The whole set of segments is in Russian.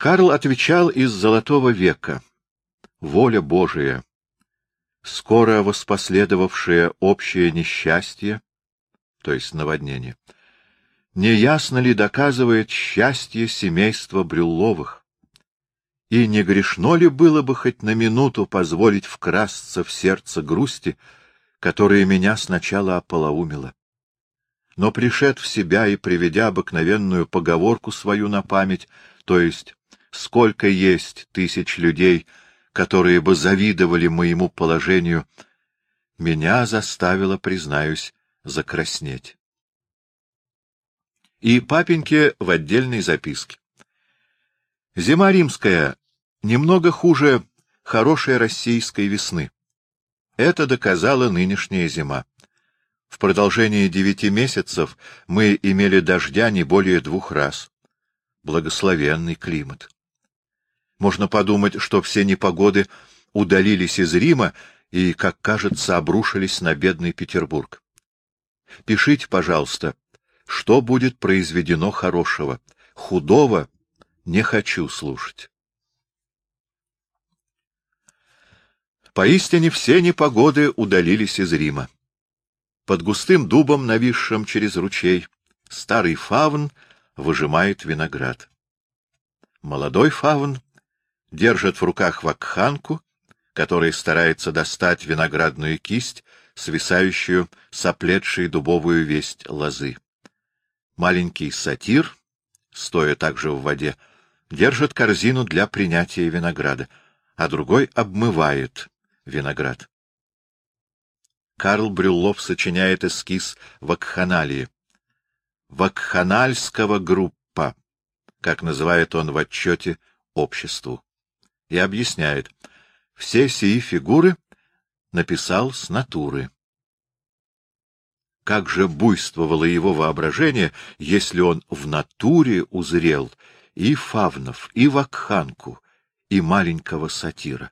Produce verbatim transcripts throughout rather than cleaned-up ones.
Карл отвечал из Золотого века: воля Божия, скоро воспоследовавшее общее несчастье, то есть наводнение, неясно ли доказывает счастье семейства Брюлловых, и не грешно ли было бы хоть на минуту позволить вкрасться в сердце грусти, которая меня сначала ополоумила. Но, пришед в себя и приведя обыкновенную поговорку свою на память, то есть «сколько есть тысяч людей, которые бы завидовали моему положению», меня заставило, признаюсь, закраснеть. И папеньке в отдельной записке: «Зима римская немного хуже хорошей российской весны. Это доказала нынешняя зима. В продолжении девяти месяцев мы имели дождя не более двух раз. Благословенный климат. Можно подумать, что все непогоды удалились из Рима и, как кажется, обрушились на бедный Петербург. Пишите, пожалуйста, что будет произведено хорошего. Худого не хочу слушать». Поистине все непогоды удалились из Рима. Под густым дубом, нависшим через ручей, старый фавн выжимает виноград. Молодой фавн держит в руках вакханку, которая старается достать виноградную кисть, свисающую с оплетшей дубовую весть лозы. Маленький сатир, стоя также в воде, держит корзину для принятия винограда, а другой обмывает виноград. Карл Брюллов сочиняет эскиз вакханалии. Вакханальского группа, как называет он в отчете обществу, и объясняет: все сии фигуры написал с натуры. Как же буйствовало его воображение, если он в натуре узрел и фавнов, и вакханку, и маленького сатира.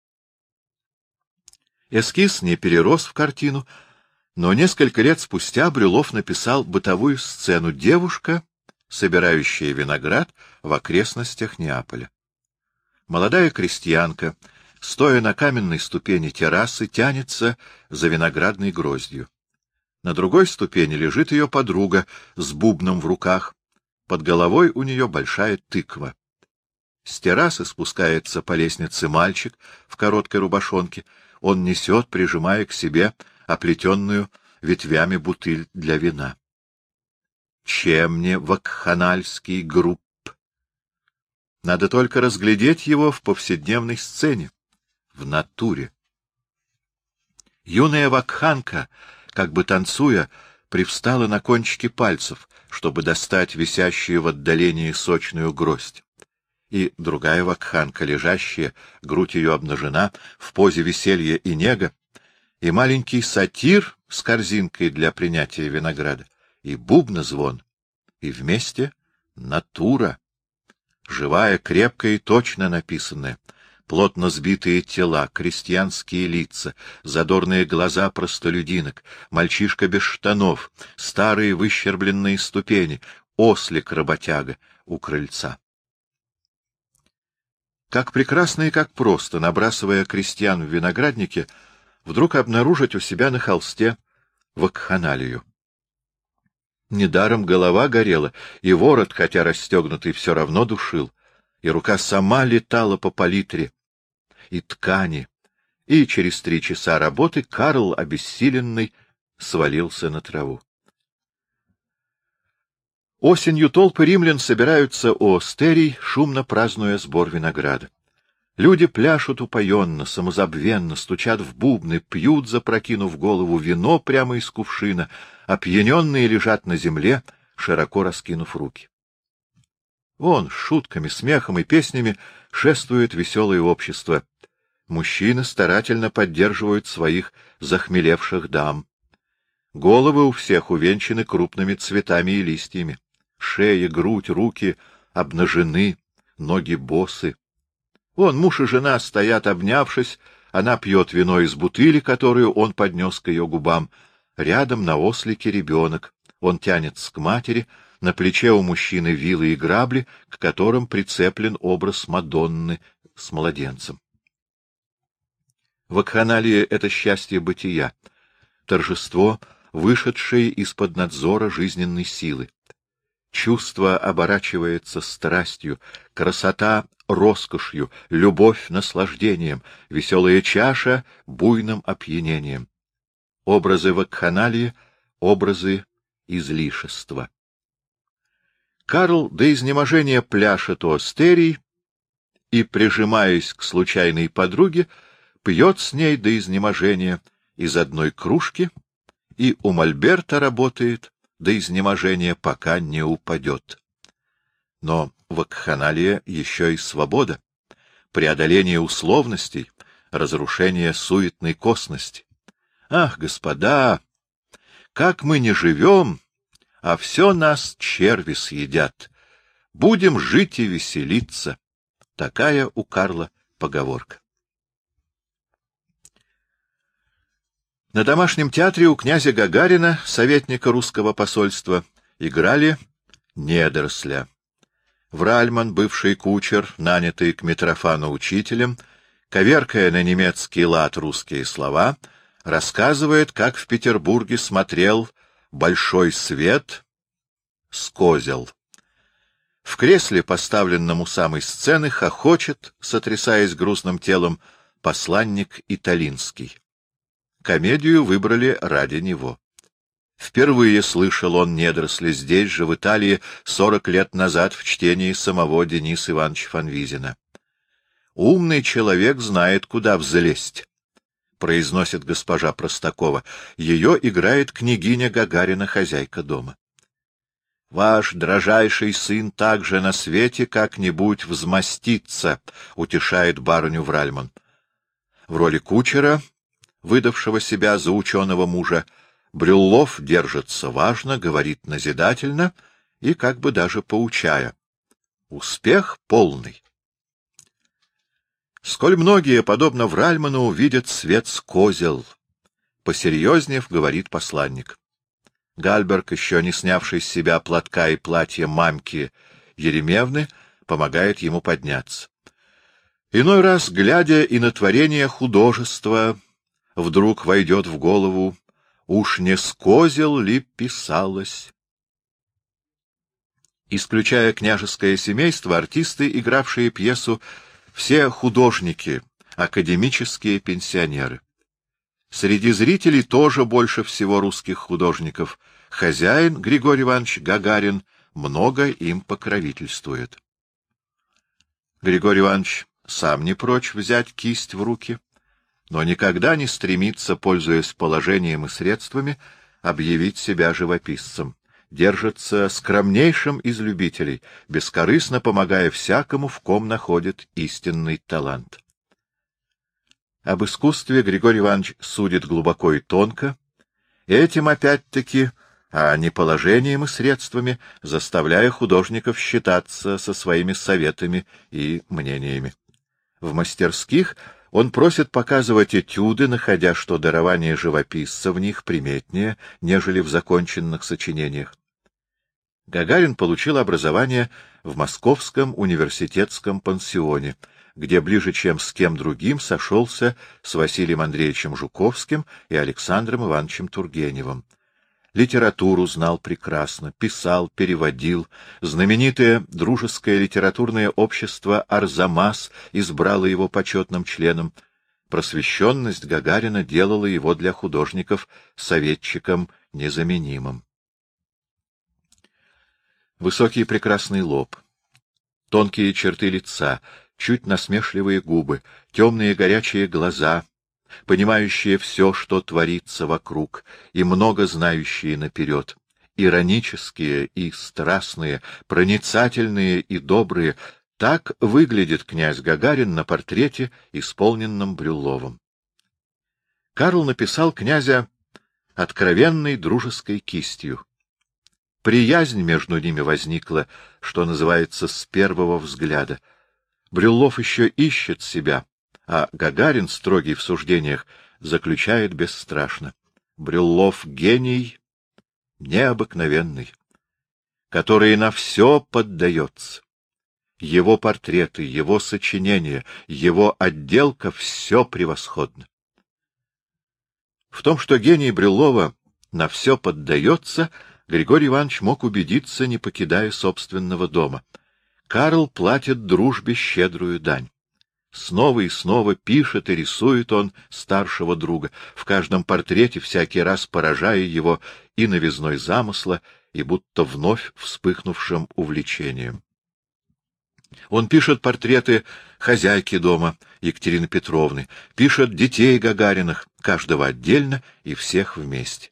Эскиз не перерос в картину, но несколько лет спустя Брюллов написал бытовую сцену: девушка, собирающая виноград в окрестностях Неаполя. Молодая крестьянка, стоя на каменной ступени террасы, тянется за виноградной гроздью. На другой ступени лежит ее подруга с бубном в руках, под головой у нее большая тыква. С террасы спускается по лестнице мальчик в короткой рубашонке. Он несет, прижимая к себе оплетенную ветвями бутыль для вина. Чем мне вакханальский групп? Надо только разглядеть его в повседневной сцене, в натуре. Юная вакханка, как бы танцуя, привстала на кончики пальцев, чтобы достать висящую в отдалении сочную гроздь. И другая вакханка, лежащая, грудь ее обнажена, в позе веселья и нега, и маленький сатир с корзинкой для принятия винограда, и бубнозвон, и вместе натура, живая, крепкая и точно написанная, плотно сбитые тела, крестьянские лица, задорные глаза простолюдинок, мальчишка без штанов, старые выщербленные ступени, ослик-работяга у крыльца. Как прекрасно и как просто, набрасывая крестьян в винограднике, вдруг обнаружить у себя на холсте вакханалию. Недаром голова горела, и ворот, хотя расстегнутый, все равно душил, и рука сама летала по палитре и ткани, и через три часа работы Карл, обессиленный, свалился на траву. Осенью толпы римлян собираются у остерий, шумно празднуя сбор винограда. Люди пляшут упоенно, самозабвенно, стучат в бубны, пьют, запрокинув голову, вино прямо из кувшина, опьяненные лежат на земле, широко раскинув руки. Вон, с шутками, смехом и песнями шествует веселое общество. Мужчины старательно поддерживают своих захмелевших дам. Головы у всех увенчаны крупными цветами и листьями. Шея, грудь, руки обнажены, ноги босы. Вон муж и жена стоят, обнявшись, она пьет вино из бутыли, которую он поднес к ее губам. Рядом на ослике ребенок. Он тянется к матери, На плече у мужчины вилы и грабли, к которым прицеплен образ Мадонны с младенцем. Вакханалия — это счастье бытия, торжество, вышедшее из-под надзора жизненной силы. Чувство оборачивается страстью, красота — роскошью, любовь — наслаждением, веселая чаша — буйным опьянением. Образы вакханалии — образы излишества. Карл до изнеможения пляшет у астерий и, прижимаясь к случайной подруге, пьет с ней до изнеможения из одной кружки и у мольберта работает до изнеможения, пока не упадет. Но вакханалия еще и свобода, преодоление условностей, разрушение суетной косности. Ах, господа, как мы не живем, а все нас черви съедят. Будем жить и веселиться. Такая у Карла поговорка. На домашнем театре у князя Гагарина, советника русского посольства, играли недоросля. Вральман, бывший кучер, нанятый к Митрофану учителем, коверкая на немецкий лад русские слова, рассказывает, как в Петербурге смотрел большой свет с козел. В кресле, поставленном у самой сцены, хохочет, сотрясаясь грузным телом, посланник Италинский. Комедию выбрали ради него. Впервые слышал он недоросли здесь же, в Италии, сорок лет назад в чтении самого Дениса Ивановича Фанвизина. «Умный человек знает, куда взлезть», — произносит госпожа Простакова. Ее играет княгиня Гагарина, хозяйка дома. «Ваш дрожайший сын также на свете как-нибудь взмастится», — утешает барыню Вральман. В роли кучера, выдавшего себя за ученого мужа, Брюллов держится важно, говорит назидательно и как бы даже поучая. Успех полный. Сколь многие, подобно Вральману, видят свет с козел, посерьезнев, говорит посланник. Гальберг, еще не снявший с себя платка и платья мамки Еремевны, помогает ему подняться. Иной раз, глядя и на творение художества, вдруг войдет в голову, уж не с козел ли писалось. Исключая княжеское семейство, артисты, игравшие пьесу, все художники, академические пенсионеры. Среди зрителей тоже больше всего русских художников. Хозяин Григорий Иванович Гагарин много им покровительствует. Григорий Иванович сам не прочь взять кисть в руки, но никогда не стремится, пользуясь положением и средствами, объявить себя живописцем. Держится скромнейшим из любителей, бескорыстно помогая всякому, в ком находит истинный талант. Об искусстве Григорий Иванович судит глубоко и тонко, этим опять-таки, а не положением и средствами, заставляя художников считаться со своими советами и мнениями. В мастерских он просит показывать этюды, находя, что дарование живописца в них приметнее, нежели в законченных сочинениях. Гагарин получил образование в Московском университетском пансионе, где ближе, чем с кем другим, сошелся с Василием Андреевичем Жуковским и Александром Ивановичем Тургеневым. Литературу знал прекрасно, писал, переводил. Знаменитое дружеское литературное общество «Арзамас» избрало его почетным членом. Просвещенность Гагарина делала его для художников советчиком незаменимым. Высокий прекрасный лоб, тонкие черты лица, чуть насмешливые губы, темные горячие глаза, понимающие все, что творится вокруг, и много знающие наперед, иронические и страстные, проницательные и добрые, так выглядит князь Гагарин на портрете, исполненном Брюлловым. Карл написал князя откровенной дружеской кистью. Приязнь между ними возникла, что называется, с первого взгляда. Брюллов еще ищет себя, а Гагарин, строгий в суждениях, заключает бесстрашно. Брюллов — гений необыкновенный. который на все поддается. Его портреты, его сочинения, его отделка — все превосходно. В том, что гений Брюллова на все поддается, Григорий Иванович мог убедиться, не покидая собственного дома. Карл платит дружбе щедрую дань. Снова и снова пишет и рисует он старшего друга, в каждом портрете всякий раз поражая его и новизной замысла, и будто вновь вспыхнувшим увлечением. Он пишет портреты хозяйки дома Екатерины Петровны, пишет детей Гагариных, каждого отдельно и всех вместе.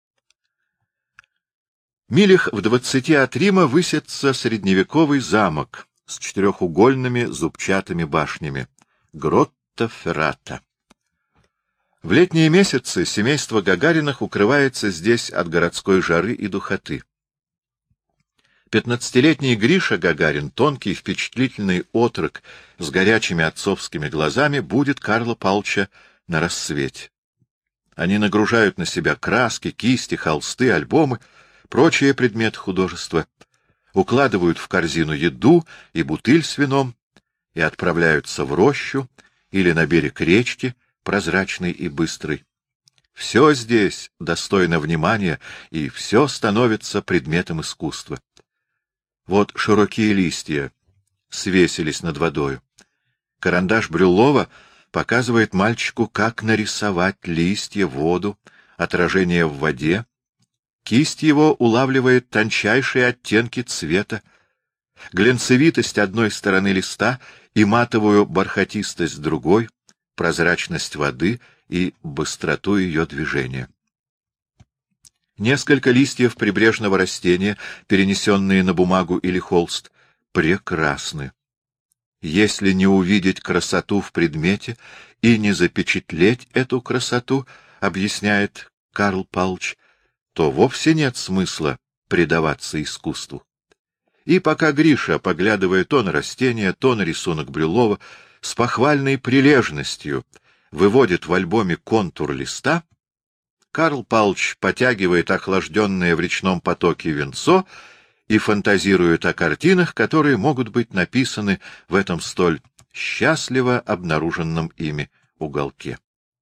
Милях в двадцати от Рима высится средневековый замок с четырехугольными зубчатыми башнями — Гротто Феррата. В летние месяцы семейство Гагариных укрывается здесь от городской жары и духоты. Пятнадцатилетний Гриша Гагарин, тонкий впечатлительный отрок с горячими отцовскими глазами, будет Карла Павловича на рассвете. Они нагружают на себя краски, кисти, холсты, альбомы, прочие предметы художества, укладывают в корзину еду и бутыль с вином и отправляются в рощу или на берег речки, прозрачной и быстрой. Все здесь достойно внимания, и все становится предметом искусства. Вот широкие листья свесились над водою. Карандаш Брюллова показывает мальчику, как нарисовать листья, воду, отражение в воде. Кисть его улавливает тончайшие оттенки цвета, глянцевитость одной стороны листа и матовую бархатистость другой, прозрачность воды и быстроту ее движения. Несколько листьев прибрежного растения, перенесенные на бумагу или холст, прекрасны. Если не увидеть красоту в предмете и не запечатлеть эту красоту, объясняет Карл Павлович, то вовсе нет смысла предаваться искусству. И пока Гриша, поглядывая то на растение, то на рисунок Брюллова, с похвальной прилежностью выводит в альбоме контур листа, Карл Павлович потягивает охлажденное в речном потоке винцо и фантазирует о картинах, которые могут быть написаны в этом столь счастливо обнаруженном ими уголке.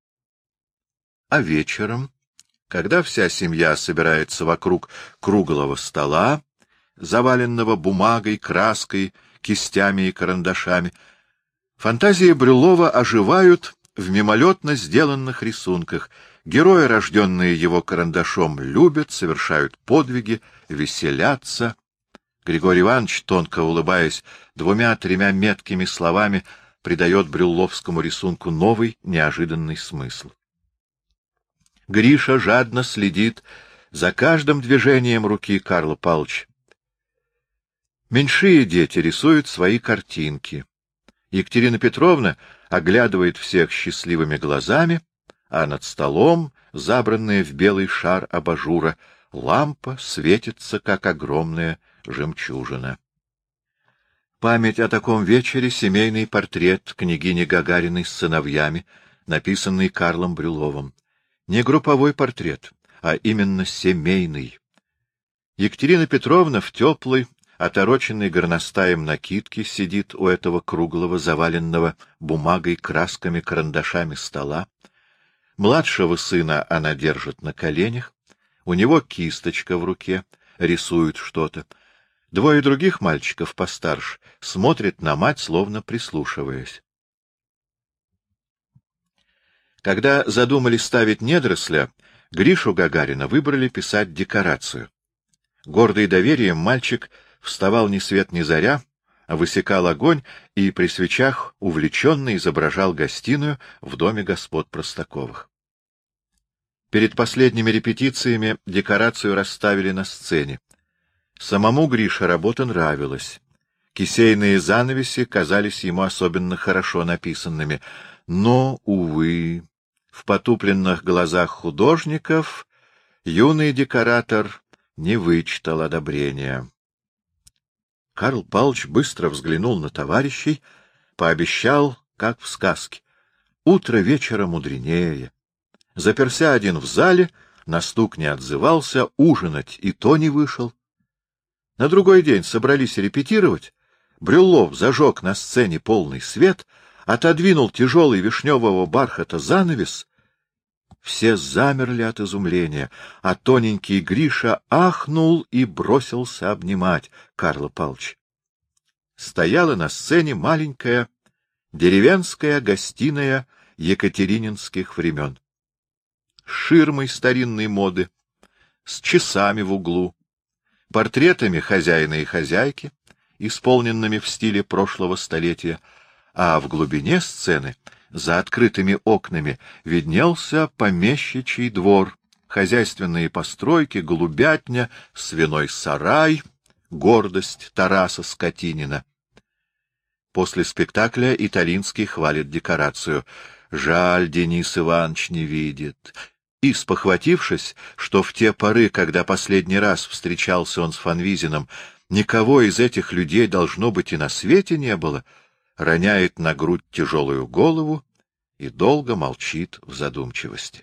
А вечером, когда вся семья собирается вокруг круглого стола, заваленного бумагой, краской, кистями и карандашами, фантазии Брюллова оживают в мимолетно сделанных рисунках. Герои, рожденные его карандашом, любят, совершают подвиги, веселятся. Григорий Иванович, тонко улыбаясь, двумя-тремя меткими словами придает брюлловскому рисунку новый, неожиданный смысл. Гриша жадно следит за каждым движением руки Карла Павловича. Меньшие дети рисуют свои картинки. Екатерина Петровна оглядывает всех счастливыми глазами, а над столом, забранная в белый шар абажура, лампа светится, как огромная жемчужина. Память о таком вечере — семейный портрет княгини Гагариной с сыновьями, написанный Карлом Брюлловым. Не групповой портрет, а именно семейный. Екатерина Петровна в теплой, отороченной горностаем накидке сидит у этого круглого, заваленного бумагой, красками, карандашами стола. Младшего сына она держит на коленях, у него кисточка в руке, рисует что-то. Двое других мальчиков постарше смотрят на мать, словно прислушиваясь. Когда задумали ставить недоросля, Гришу Гагарина выбрали писать декорацию. Гордый доверием мальчик вставал ни свет ни заря, высекал огонь и при свечах увлеченно изображал гостиную в доме господ Простаковых. Перед последними репетициями декорацию расставили на сцене. Самому Грише работа нравилась. Кисейные занавеси казались ему особенно хорошо написанными. Но, увы, в потупленных глазах художников юный декоратор не вычитал одобрения. Карл Павлович быстро взглянул на товарищей, пообещал, как в сказке: утро вечера мудренее. Заперся один в зале, на стук не отзывался, ужинать и то не вышел. На другой день собрались репетировать. Брюллов зажег на сцене полный свет, отодвинул тяжелый вишневого бархата занавес. Все замерли от изумления, а тоненький Гриша ахнул и бросился обнимать Карла Павловича. Стояла на сцене маленькая деревенская гостиная екатерининских времен. С ширмой старинной моды, с часами в углу, портретами хозяина и хозяйки, исполненными в стиле прошлого столетия, а в глубине сцены, за открытыми окнами, виднелся помещичий двор, хозяйственные постройки, голубятня, свиной сарай, гордость Тараса Скотинина. После спектакля Италинский хвалит декорацию. Жаль, Денис Иванович не видит. И, спохватившись, что в те поры, когда последний раз встречался он с Фанвизиным, никого из этих людей, должно быть, и на свете не было, роняет на грудь тяжелую голову и долго молчит в задумчивости.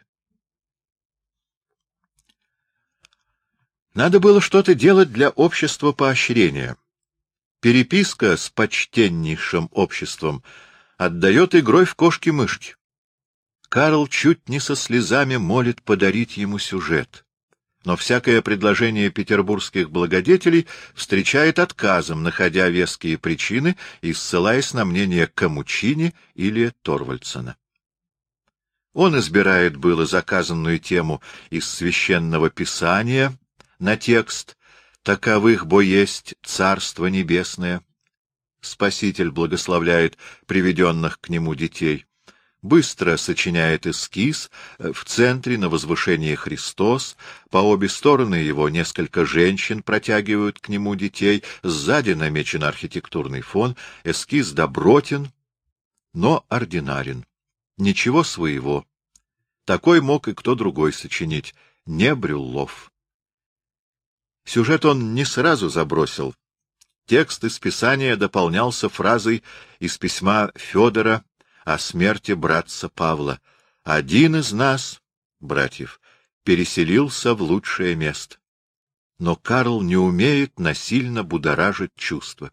Надо было что-то делать для общества поощрения. Переписка с почтеннейшим обществом отдает игрой в кошки-мышки. Карл чуть не со слезами молит подарить ему сюжет. Но всякое предложение петербургских благодетелей встречает отказом, находя веские причины и ссылаясь на мнение Камучини или Торвальдсена. Он избирает было заказанную тему из священного писания на текст «Таковых бо есть Царство Небесное». Спаситель благословляет приведенных к нему детей. Быстро сочиняет эскиз, в центре на возвышении Христос, по обе стороны его несколько женщин протягивают к нему детей, сзади намечен архитектурный фон, эскиз добротен, но ординарен. Ничего своего. Такой мог и кто другой сочинить, не Брюллов. Сюжет он не сразу забросил. Текст из Писания дополнялся фразой из письма Федора о смерти братца Павла. Один из нас, братьев, переселился в лучшее место. Но Карл не умеет насильно будоражить чувства.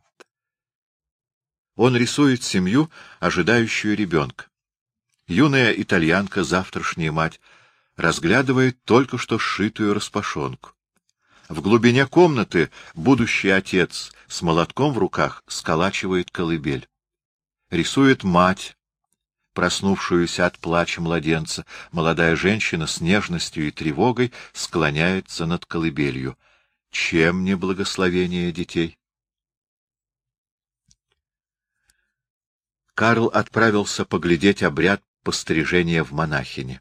Он рисует семью, ожидающую ребенка. Юная итальянка, завтрашняя мать, разглядывает только что сшитую распашонку. В глубине комнаты будущий отец с молотком в руках сколачивает колыбель. Рисует мать, проснувшуюся от плача младенца. Молодая женщина с нежностью и тревогой склоняется над колыбелью. Чем не благословение детей? Карл отправился поглядеть обряд пострижения в монахине.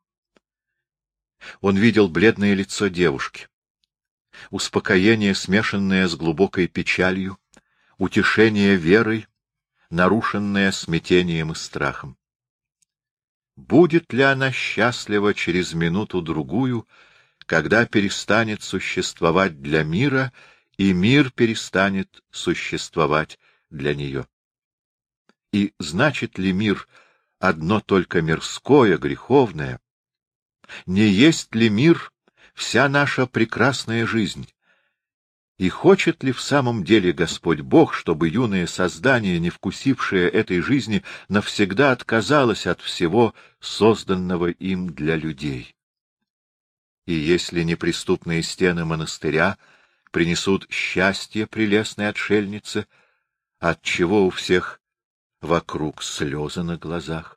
Он видел бледное лицо девушки. Успокоение, смешанное с глубокой печалью, утешение верой, нарушенное смятением и страхом. Будет ли она счастлива через минуту-другую, когда перестанет существовать для мира, и мир перестанет существовать для нее? И значит ли мир одно только мирское, греховное? Не есть ли мир вся наша прекрасная жизнь? И хочет ли в самом деле Господь Бог, чтобы юное создание, не вкусившее этой жизни, навсегда отказалось от всего созданного им для людей? И если неприступные стены монастыря принесут счастье прелестной отшельнице, отчего у всех вокруг слезы на глазах?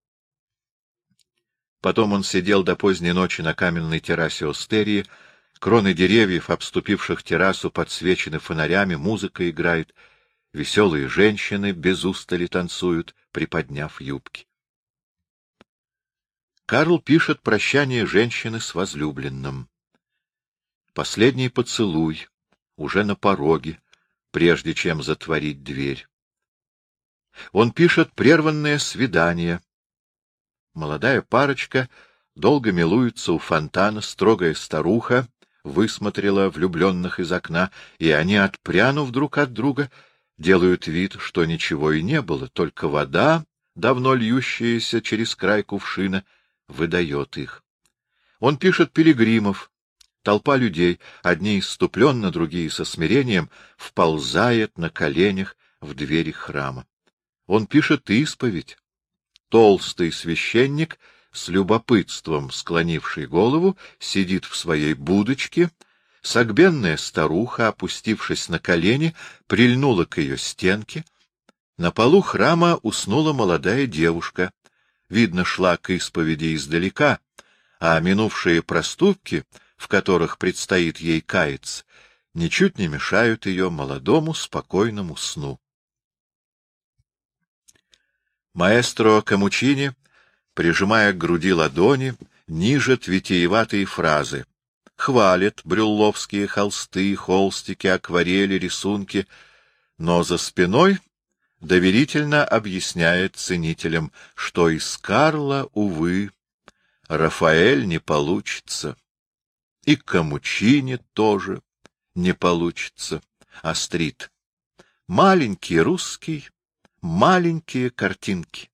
Потом он сидел до поздней ночи на каменной террасе Остерии. Кроны деревьев, обступивших террасу, подсвечены фонарями, музыка играет, веселые женщины без устали танцуют, приподняв юбки. Карл пишет прощание женщины с возлюбленным. Последний поцелуй, уже на пороге, прежде чем затворить дверь. Он пишет прерванное свидание. Молодая парочка долго милуется у фонтана, строгая старуха высмотрела влюбленных из окна, и они, отпрянув друг от друга, делают вид, что ничего и не было, только вода, давно льющаяся через край кувшина, выдает их. Он пишет пилигримов, Толпа людей, одни исступленно, другие со смирением, вползает на коленях в двери храма. Он пишет исповедь. Толстый священник, с любопытством склонивший голову, сидит в своей будочке. Согбенная старуха, опустившись на колени, прильнула к ее стенке. На полу храма уснула молодая девушка. Видно, шла к исповеди издалека, а минувшие проступки, в которых предстоит ей каяться, ничуть не мешают ее молодому спокойному сну. Маэстро Камучини, прижимая к груди ладони, нижет витиеватые фразы. Хвалит брюлловские холсты, холстики, акварели, рисунки, но за спиной доверительно объясняет ценителям, что из Карла, увы, Рафаэль не получится. И Камучини тоже не получится. Острит. Маленький русский, маленькие картинки.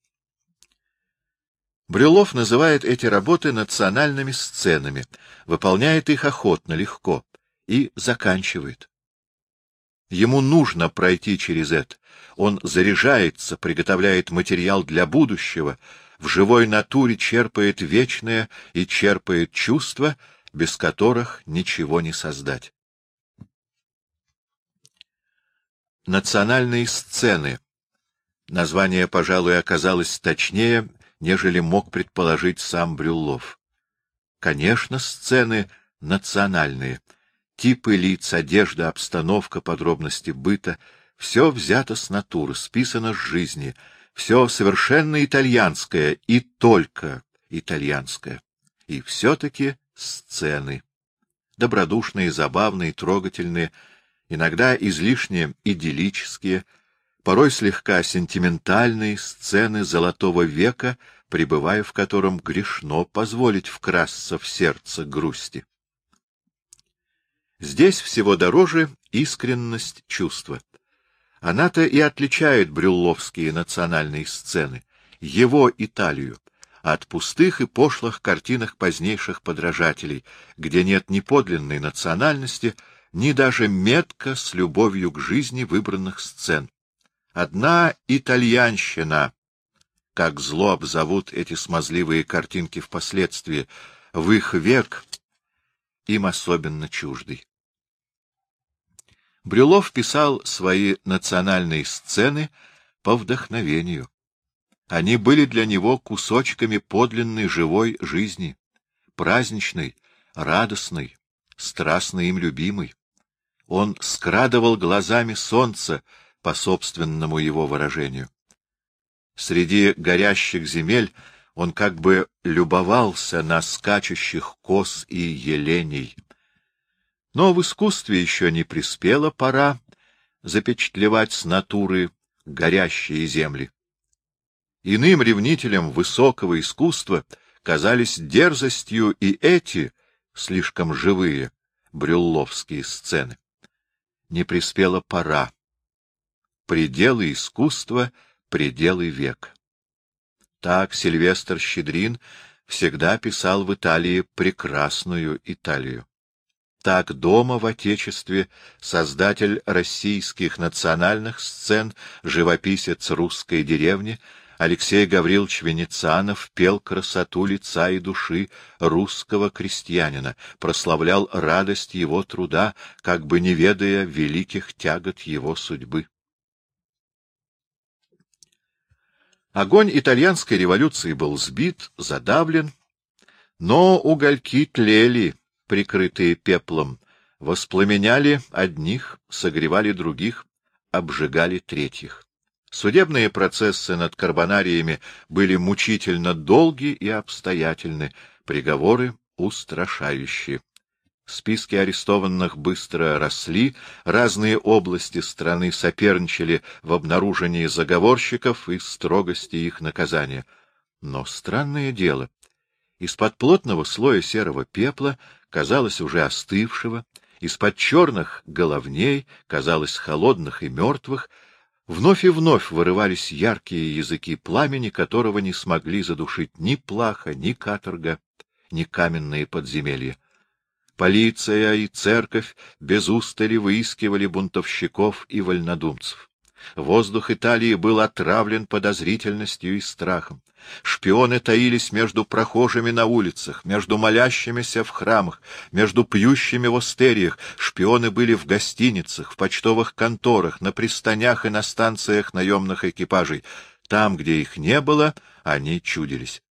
Брюллов называет эти работы национальными сценами, выполняет их охотно, легко и заканчивает. Ему нужно пройти через это. Он заряжается, приготовляет материал для будущего, в живой натуре черпает вечное и черпает чувства, без которых ничего не создать. Национальные сцены. Название, пожалуй, оказалось точнее, нежели мог предположить сам Брюллов. Конечно, сцены национальные. Типы лиц, одежда, обстановка, подробности быта — все взято с натуры, списано с жизни, все совершенно итальянское и только итальянское. И все-таки сцены. Добродушные, забавные, трогательные, иногда излишне идиллические, порой слегка сентиментальные сцены золотого века, пребывая в котором грешно позволить вкрасться в сердце грусти. Здесь всего дороже искренность чувства. Она-то и отличает брюлловские национальные сцены, его Италию, от пустых и пошлых картинок позднейших подражателей, где нет ни подлинной национальности, ни даже метко с любовью к жизни выбранных сцен. Одна итальянщина, как зло обзовут эти смазливые картинки впоследствии, в их век им особенно чуждый. Брюллов писал свои национальные сцены по вдохновению. Они были для него кусочками подлинной живой жизни, праздничной, радостной, страстно им любимой. Он скрадывал глазами солнце, по собственному его выражению. Среди горящих земель он как бы любовался на скачущих коз и еленей. Но в искусстве еще не приспела пора запечатлевать с натуры горящие земли. Иным ревнителям высокого искусства казались дерзостью и эти, слишком живые, брюлловские сцены. Не приспела пора. Пределы искусства, пределы века. Так Сильвестр Щедрин всегда писал в Италии прекрасную Италию. Так дома в Отечестве создатель российских национальных сцен, живописец русской деревни, Алексей Гаврилович Венецианов пел красоту лица и души русского крестьянина, прославлял радость его труда, как бы не ведая великих тягот его судьбы. Огонь итальянской революции был сбит, задавлен, но угольки тлели, прикрытые пеплом, воспламеняли одних, согревали других, обжигали третьих. Судебные процессы над карбонариями были мучительно долги и обстоятельны, приговоры устрашающие. Списки арестованных быстро росли, разные области страны соперничали в обнаружении заговорщиков и строгости их наказания. Но странное дело, из-под плотного слоя серого пепла, казалось уже остывшего, из-под черных головней, казалось холодных и мертвых, вновь и вновь вырывались яркие языки пламени, которого не смогли задушить ни плаха, ни каторга, ни каменные подземелья. Полиция и церковь без устали выискивали бунтовщиков и вольнодумцев. Воздух Италии был отравлен подозрительностью и страхом. Шпионы таились между прохожими на улицах, между молящимися в храмах, между пьющими в остериях. Шпионы были в гостиницах, в почтовых конторах, на пристанях и на станциях наемных экипажей. Там, где их не было, они чудились.